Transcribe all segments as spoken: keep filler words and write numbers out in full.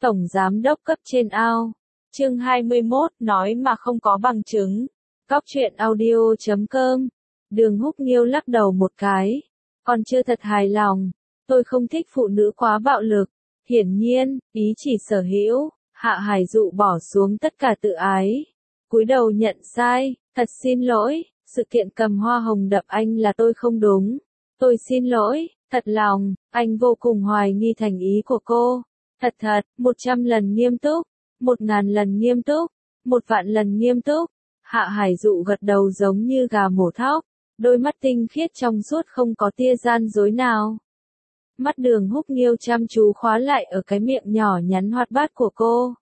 Tổng giám đốc cấp trên ao. Chương hai mươi mốt, nói mà không có bằng chứng. Cóc truyện audio chấm com. Đường Húc Nghiêu lắc đầu một cái. Còn chưa thật hài lòng. Tôi không thích phụ nữ quá bạo lực. Hiển nhiên, ý chỉ sở hữu. Hạ Hải Dụ bỏ xuống tất cả tự ái. Cúi đầu nhận sai. Thật xin lỗi. Sự kiện cầm hoa hồng đập anh là tôi không đúng. Tôi xin lỗi. Thật lòng, anh vô cùng hoài nghi thành ý của cô. Thật thật, một trăm lần nghiêm túc, một ngàn lần nghiêm túc, một vạn lần nghiêm túc. Hạ Hải Dụ gật đầu giống như gà mổ thóc, đôi mắt tinh khiết trong suốt không có tia gian dối nào. Mắt Đường Húc Nghiêu chăm chú khóa lại ở cái miệng nhỏ nhắn hoạt bát của cô.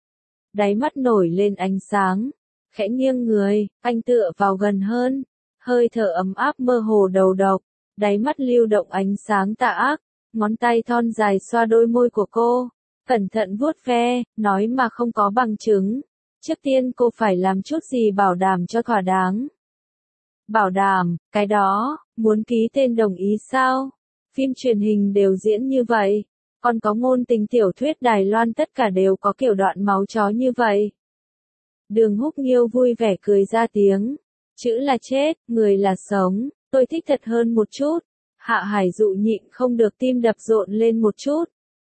Đáy mắt nổi lên ánh sáng, khẽ nghiêng người, anh tựa vào gần hơn, hơi thở ấm áp mơ hồ đầu độc, đáy mắt lưu động ánh sáng tà ác, ngón tay thon dài xoa đôi môi của cô. Cẩn thận vuốt ve, nói mà không có bằng chứng. Trước tiên cô phải làm chút gì bảo đảm cho thỏa đáng. Bảo đảm, cái đó, muốn ký tên đồng ý sao? Phim truyền hình đều diễn như vậy. Còn có ngôn tình tiểu thuyết Đài Loan tất cả đều có kiểu đoạn máu chó như vậy. Đường Húc Nghiêu vui vẻ cười ra tiếng. Chữ là chết, người là sống, tôi thích thật hơn một chút. Hạ Hải Dụ nhịn không được tim đập rộn lên một chút.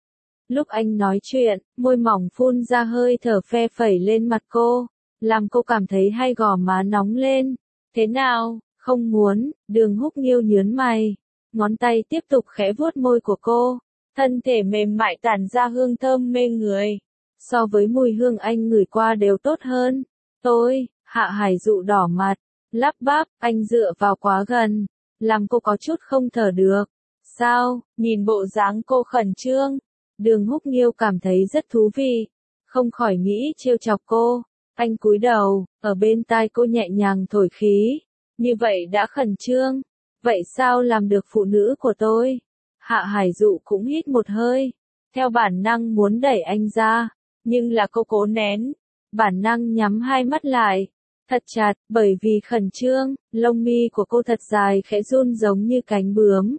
Lúc anh nói chuyện, môi mỏng phun ra hơi thở phe phẩy lên mặt cô, làm cô cảm thấy hai gò má nóng lên. Thế nào, không muốn? Đường Húc Nghiêu nhớn mày, ngón tay tiếp tục khẽ vuốt môi của cô, thân thể mềm mại tản ra hương thơm mê người. So với mùi hương anh ngửi qua đều tốt hơn. Tôi, Hạ Hải Dụ đỏ mặt, lắp bắp, anh dựa vào quá gần, làm cô có chút không thở được. Sao? Nhìn bộ dáng cô khẩn trương. Đường Húc Nghiêu cảm thấy rất thú vị, không khỏi nghĩ trêu chọc cô. Anh cúi đầu, ở bên tai cô nhẹ nhàng thổi khí. Như vậy đã khẩn trương. Vậy sao làm được phụ nữ của tôi? Hạ Hải Dụ cũng hít một hơi. Theo bản năng muốn đẩy anh ra, nhưng là cô cố nén. Bản năng nhắm hai mắt lại, thật chặt, bởi vì khẩn trương, lông mi của cô thật dài khẽ run giống như cánh bướm.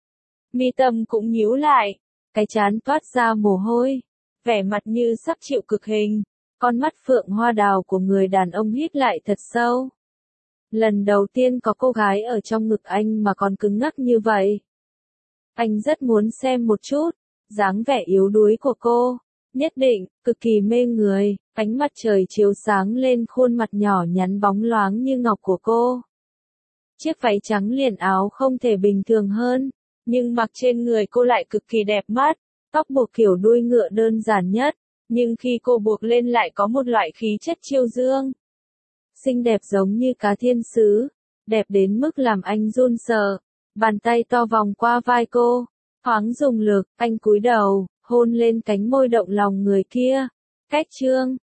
Mi tâm cũng nhíu lại. Cái trán toát ra mồ hôi, vẻ mặt như sắp chịu cực hình, con mắt phượng hoa đào của người đàn ông hít lại thật sâu. Lần đầu tiên có cô gái ở trong ngực anh mà còn cứng ngắc như vậy. Anh rất muốn xem một chút, dáng vẻ yếu đuối của cô, nhất định, cực kỳ mê người, ánh mặt trời chiếu sáng lên khuôn mặt nhỏ nhắn bóng loáng như ngọc của cô. Chiếc váy trắng liền áo không thể bình thường hơn. Nhưng mặc trên người cô lại cực kỳ đẹp mắt, tóc buộc kiểu đuôi ngựa đơn giản nhất, nhưng khi cô buộc lên lại có một loại khí chất chiêu dương. Xinh đẹp giống như cá thiên sứ, đẹp đến mức làm anh run sợ. Bàn tay to vòng qua vai cô, thoáng dùng lực, anh cúi đầu, hôn lên cánh môi động lòng người kia. Cách chương